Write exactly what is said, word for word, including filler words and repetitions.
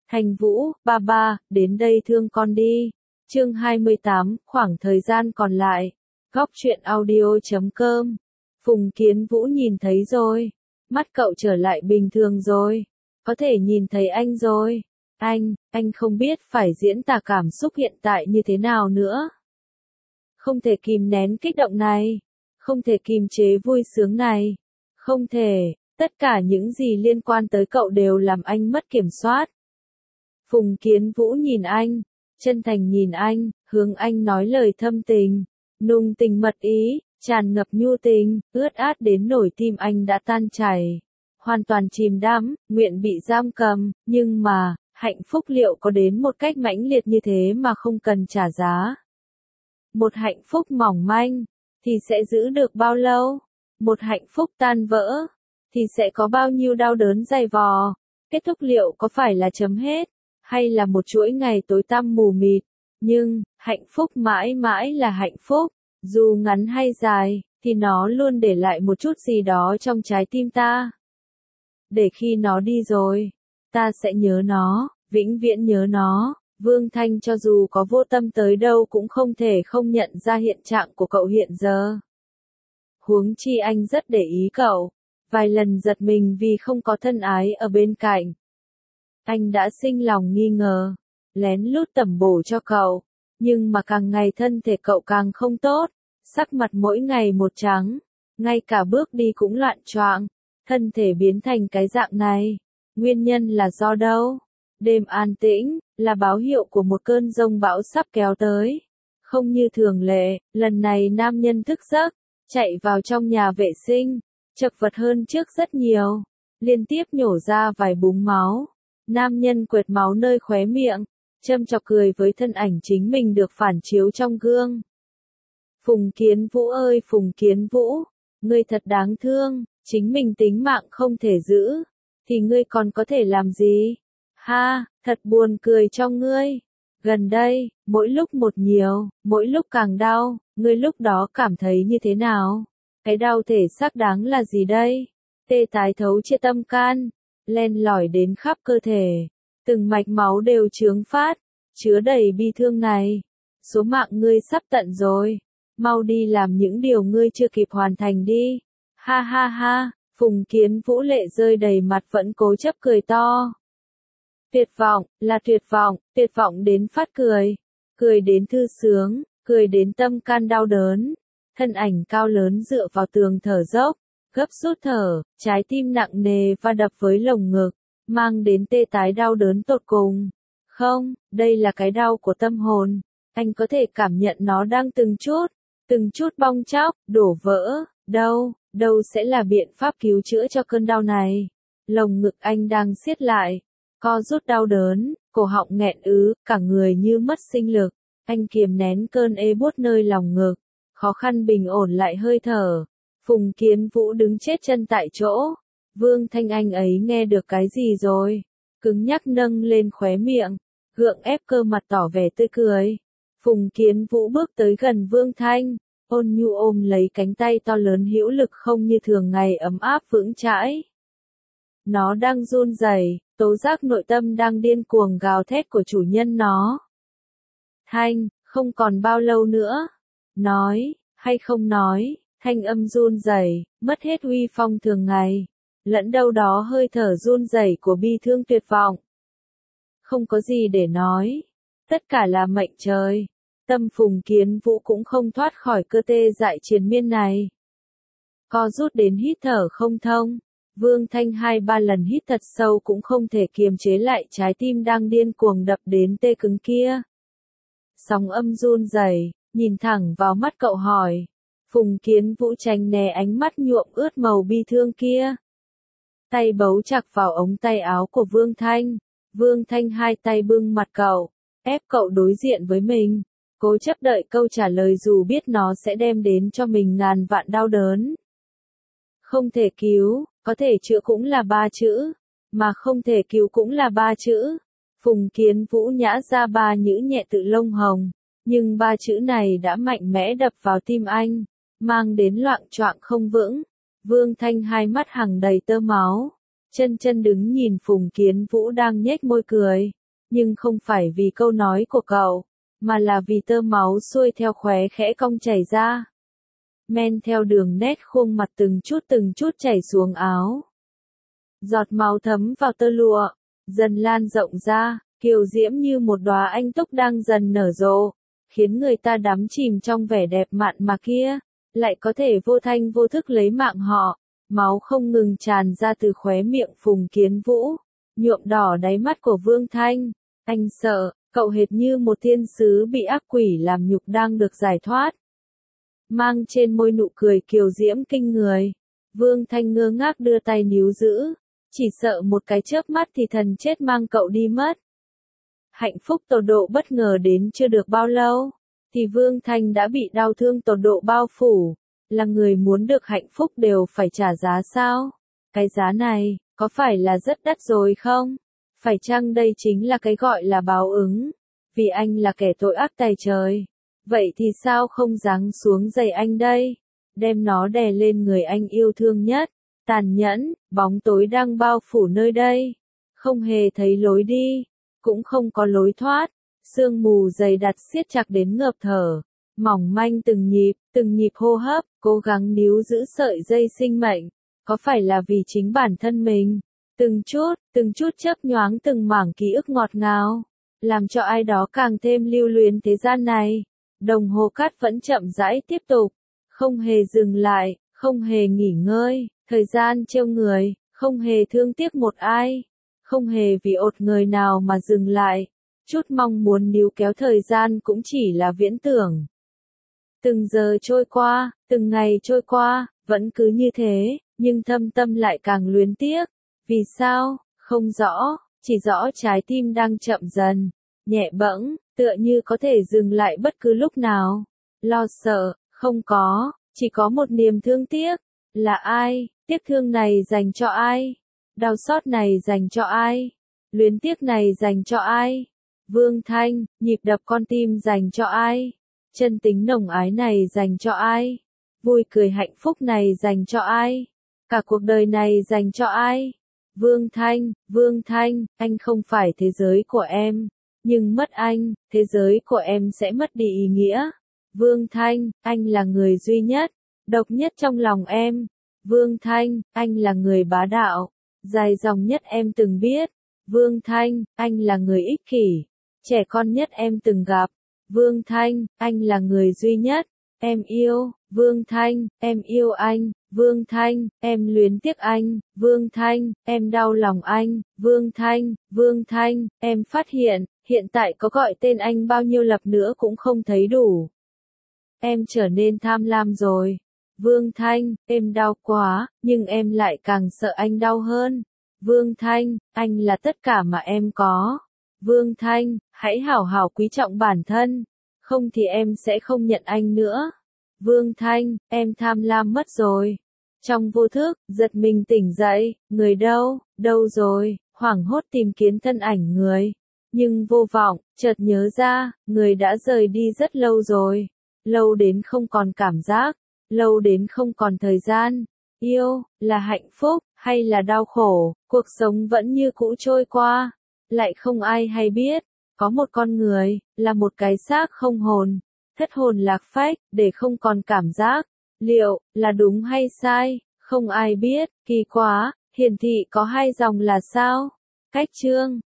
Thành Vũ, ba ba, đến đây thương con đi. Chương hai mươi tám, khoảng thời gian còn lại. Góc truyện audio chấm com. Phùng Kiến Vũ nhìn thấy rồi. Mắt cậu trở lại bình thường rồi. Có thể nhìn thấy anh rồi. Anh, anh không biết phải diễn tả cảm xúc hiện tại như thế nào nữa. Không thể kìm nén kích động này. Không thể kìm chế vui sướng này. Không thể, tất cả những gì liên quan tới cậu đều làm anh mất kiểm soát. Phùng Kiến Vũ nhìn anh, chân thành nhìn anh, hướng anh nói lời thâm tình, nùng tình mật ý, tràn ngập nhu tình, ướt át đến nổi tim anh đã tan chảy. Hoàn toàn chìm đắm, nguyện bị giam cầm, nhưng mà, hạnh phúc liệu có đến một cách mãnh liệt như thế mà không cần trả giá? Một hạnh phúc mỏng manh, thì sẽ giữ được bao lâu? Một hạnh phúc tan vỡ, thì sẽ có bao nhiêu đau đớn dày vò? Kết thúc liệu có phải là chấm hết? Hay là một chuỗi ngày tối tăm mù mịt? Nhưng, hạnh phúc mãi mãi là hạnh phúc, dù ngắn hay dài, thì nó luôn để lại một chút gì đó trong trái tim ta. Để khi nó đi rồi, ta sẽ nhớ nó, vĩnh viễn nhớ nó. Vương Thanh cho dù có vô tâm tới đâu cũng không thể không nhận ra hiện trạng của cậu hiện giờ. Huống chi anh rất để ý cậu, vài lần giật mình vì không có thân ái ở bên cạnh. Anh đã sinh lòng nghi ngờ, lén lút tẩm bổ cho cậu, nhưng mà càng ngày thân thể cậu càng không tốt, sắc mặt mỗi ngày một trắng, ngay cả bước đi cũng loạn choạng, thân thể biến thành cái dạng này. Nguyên nhân là do đâu? Đêm an tĩnh, là báo hiệu của một cơn giông bão sắp kéo tới. Không như thường lệ, lần này nam nhân thức giấc, chạy vào trong nhà vệ sinh, chật vật hơn trước rất nhiều, liên tiếp nhổ ra vài búng máu. Nam nhân quệt máu nơi khóe miệng, châm chọc cười với thân ảnh chính mình được phản chiếu trong gương. Phùng Kiến Vũ ơi Phùng Kiến Vũ, ngươi thật đáng thương, chính mình tính mạng không thể giữ, thì ngươi còn có thể làm gì? Ha, thật buồn cười cho ngươi. Gần đây, mỗi lúc một nhiều, mỗi lúc càng đau, ngươi lúc đó cảm thấy như thế nào? Cái đau thể xác đáng là gì đây? Tê tái thấu chia tâm can, len lỏi đến khắp cơ thể, từng mạch máu đều chướng phát, chứa đầy bi thương này. Số mạng ngươi sắp tận rồi, mau đi làm những điều ngươi chưa kịp hoàn thành đi. Ha ha ha, Phùng Kiến Vũ lệ rơi đầy mặt vẫn cố chấp cười to. Tuyệt vọng, là tuyệt vọng, tuyệt vọng đến phát cười, cười đến thư sướng, cười đến tâm can đau đớn. Thân ảnh cao lớn dựa vào tường thở dốc, gấp rút thở, trái tim nặng nề và đập với lồng ngực, mang đến tê tái đau đớn tột cùng. Không, đây là cái đau của tâm hồn, anh có thể cảm nhận nó đang từng chút, từng chút bong chóc, đổ vỡ. Đâu, đâu sẽ là biện pháp cứu chữa cho cơn đau này? Lồng ngực anh đang siết lại, co rút đau đớn, cổ họng nghẹn ứ, cả người như mất sinh lực. Anh kiềm nén cơn ê buốt nơi lòng ngực, khó khăn bình ổn lại hơi thở. Phùng Kiến Vũ đứng chết chân tại chỗ. Vương Thanh anh ấy nghe được cái gì rồi? Cứng nhắc nâng lên khóe miệng, gượng ép cơ mặt tỏ vẻ tươi cười. Phùng Kiến Vũ bước tới gần Vương Thanh, ôn nhu ôm lấy cánh tay to lớn hữu lực không như thường ngày ấm áp vững chãi. Nó đang run rẩy, tố giác nội tâm đang điên cuồng gào thét của chủ nhân nó. Thanh, không còn bao lâu nữa. Nói, hay không nói, thanh âm run rẩy, mất hết uy phong thường ngày, lẫn đâu đó hơi thở run rẩy của bi thương tuyệt vọng. Không có gì để nói, tất cả là mệnh trời. Tâm Phùng Kiến Vũ cũng không thoát khỏi cơ tê dại triền miên này. Co rút đến hít thở không thông, Vương Thanh hai ba lần hít thật sâu cũng không thể kiềm chế lại trái tim đang điên cuồng đập đến tê cứng kia. Sóng âm run rẩy, nhìn thẳng vào mắt cậu hỏi. Phùng Kiến Vũ tránh né ánh mắt nhuộm ướt màu bi thương kia. Tay bấu chặt vào ống tay áo của Vương Thanh. Vương Thanh hai tay bưng mặt cậu, ép cậu đối diện với mình, cố chấp đợi câu trả lời dù biết nó sẽ đem đến cho mình ngàn vạn đau đớn. Không thể cứu, có thể chữa cũng là ba chữ, mà không thể cứu cũng là ba chữ. Phùng Kiến Vũ nhã ra ba nhữ nhẹ tự lông hồng, nhưng ba chữ này đã mạnh mẽ đập vào tim anh, mang đến loạng choạng không vững. Vương Thanh hai mắt hằng đầy tơ máu, chân chân đứng nhìn Phùng Kiến Vũ đang nhếch môi cười, nhưng không phải vì câu nói của cậu, mà là vì tơ máu xuôi theo khóe khẽ cong chảy ra. Men theo đường nét khuôn mặt từng chút từng chút chảy xuống áo. Giọt máu thấm vào tơ lụa, dần lan rộng ra, kiều diễm như một đóa anh túc đang dần nở rộ, khiến người ta đắm chìm trong vẻ đẹp mặn mà kia, lại có thể vô thanh vô thức lấy mạng họ. Máu không ngừng tràn ra từ khóe miệng Phùng Kiến Vũ, nhuộm đỏ đáy mắt của Vương Thanh. Anh sợ, cậu hệt như một thiên sứ bị ác quỷ làm nhục đang được giải thoát. Mang trên môi nụ cười kiều diễm kinh người, Vương Thanh ngơ ngác đưa tay níu giữ, chỉ sợ một cái chớp mắt thì thần chết mang cậu đi mất. Hạnh phúc tột độ bất ngờ đến chưa được bao lâu, thì Vương Thanh đã bị đau thương tột độ bao phủ. Là người muốn được hạnh phúc đều phải trả giá sao? Cái giá này, có phải là rất đắt rồi không? Phải chăng đây chính là cái gọi là báo ứng? Vì anh là kẻ tội ác tày trời. Vậy thì sao không giáng xuống giày anh đây? Đem nó đè lên người anh yêu thương nhất. Tàn nhẫn, bóng tối đang bao phủ nơi đây. Không hề thấy lối đi, cũng không có lối thoát. Sương mù dày đặc siết chặt đến ngợp thở. Mỏng manh từng nhịp, từng nhịp hô hấp, cố gắng níu giữ sợi dây sinh mệnh. Có phải là vì chính bản thân mình? Từng chút, từng chút chớp nhoáng từng mảng ký ức ngọt ngào. Làm cho ai đó càng thêm lưu luyến thế gian này. Đồng hồ cát vẫn chậm rãi tiếp tục. Không hề dừng lại, không hề nghỉ ngơi. Thời gian trêu người, không hề thương tiếc một ai. Không hề vì ột người nào mà dừng lại. Chút mong muốn níu kéo thời gian cũng chỉ là viễn tưởng. Từng giờ trôi qua, từng ngày trôi qua, vẫn cứ như thế, nhưng thâm tâm lại càng luyến tiếc. Vì sao? Không rõ, chỉ rõ trái tim đang chậm dần, nhẹ bẫng, tựa như có thể dừng lại bất cứ lúc nào. Lo sợ, không có, chỉ có một niềm thương tiếc. Là ai? Tiếc thương này dành cho ai? Đau xót này dành cho ai? Luyến tiếc này dành cho ai? Vương Thanh, nhịp đập con tim dành cho ai? Chân tính nồng ái này dành cho ai? Vui cười hạnh phúc này dành cho ai? Cả cuộc đời này dành cho ai? Vương Thanh, Vương Thanh, anh không phải thế giới của em. Nhưng mất anh, thế giới của em sẽ mất đi ý nghĩa. Vương Thanh, anh là người duy nhất, độc nhất trong lòng em. Vương Thanh, anh là người bá đạo, dài dòng nhất em từng biết. Vương Thanh, anh là người ích kỷ, trẻ con nhất em từng gặp. Vương Thanh, anh là người duy nhất, em yêu. Vương Thanh, em yêu anh. Vương Thanh, em luyến tiếc anh. Vương Thanh, em đau lòng anh. Vương Thanh, Vương Thanh, em phát hiện, hiện tại có gọi tên anh bao nhiêu lần nữa cũng không thấy đủ. Em trở nên tham lam rồi. Vương Thanh, em đau quá, nhưng em lại càng sợ anh đau hơn. Vương Thanh, anh là tất cả mà em có. Vương Thanh, hãy hảo hảo quý trọng bản thân, không thì em sẽ không nhận anh nữa. Vương Thanh, em tham lam mất rồi. Trong vô thức, giật mình tỉnh dậy, người đâu, đâu rồi, hoảng hốt tìm kiếm thân ảnh người. Nhưng vô vọng, chợt nhớ ra, người đã rời đi rất lâu rồi. Lâu đến không còn cảm giác, lâu đến không còn thời gian. Yêu, là hạnh phúc, hay là đau khổ, cuộc sống vẫn như cũ trôi qua. Lại không ai hay biết, có một con người, là một cái xác không hồn, thất hồn lạc phách, để không còn cảm giác. Liệu, là đúng hay sai, không ai biết, kỳ quá, hiển thị có hai dòng là sao? Cách chương